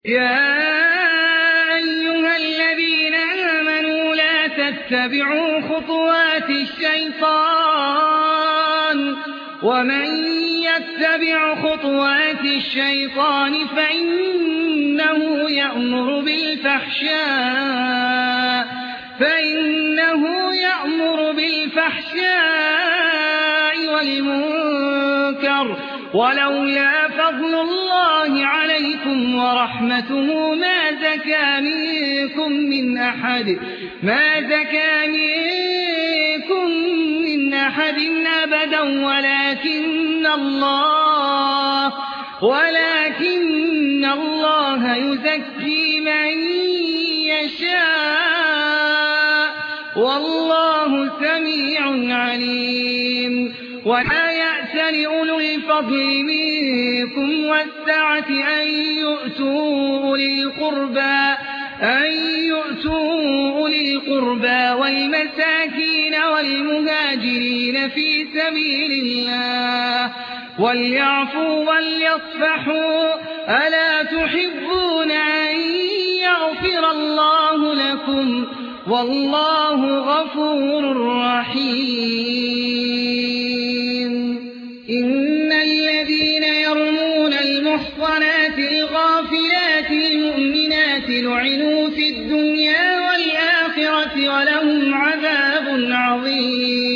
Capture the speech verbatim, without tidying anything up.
يا أيها الذين آمنوا لا تتبعوا خطوات الشيطان ومن يتبع خطوات الشيطان فإنه يأمر بالفحشاء فإنه يأمر بالفحشاء والمنكر ولولا فضل الله عليكم ورحمته ما زكى منكم من أحد ما زكى منكم من أحد أبدا ولكن الله ولكن الله يزكي من يشاء والله سميع عليم. ولا يأتل أولو الفضل منكم والسعة أن يؤتوا أولي القربى أن يؤتوا أولي القربى والمساكين والمهاجرين في سبيل الله وليعفوا وليصفحوا ألا تحبون أن يغفر الله لكم والله غفور رحيم. إن الذين يرمون المحصنات الغافلات المؤمنات لعنوا في الدنيا والآخرة ولهم عذاب عظيم.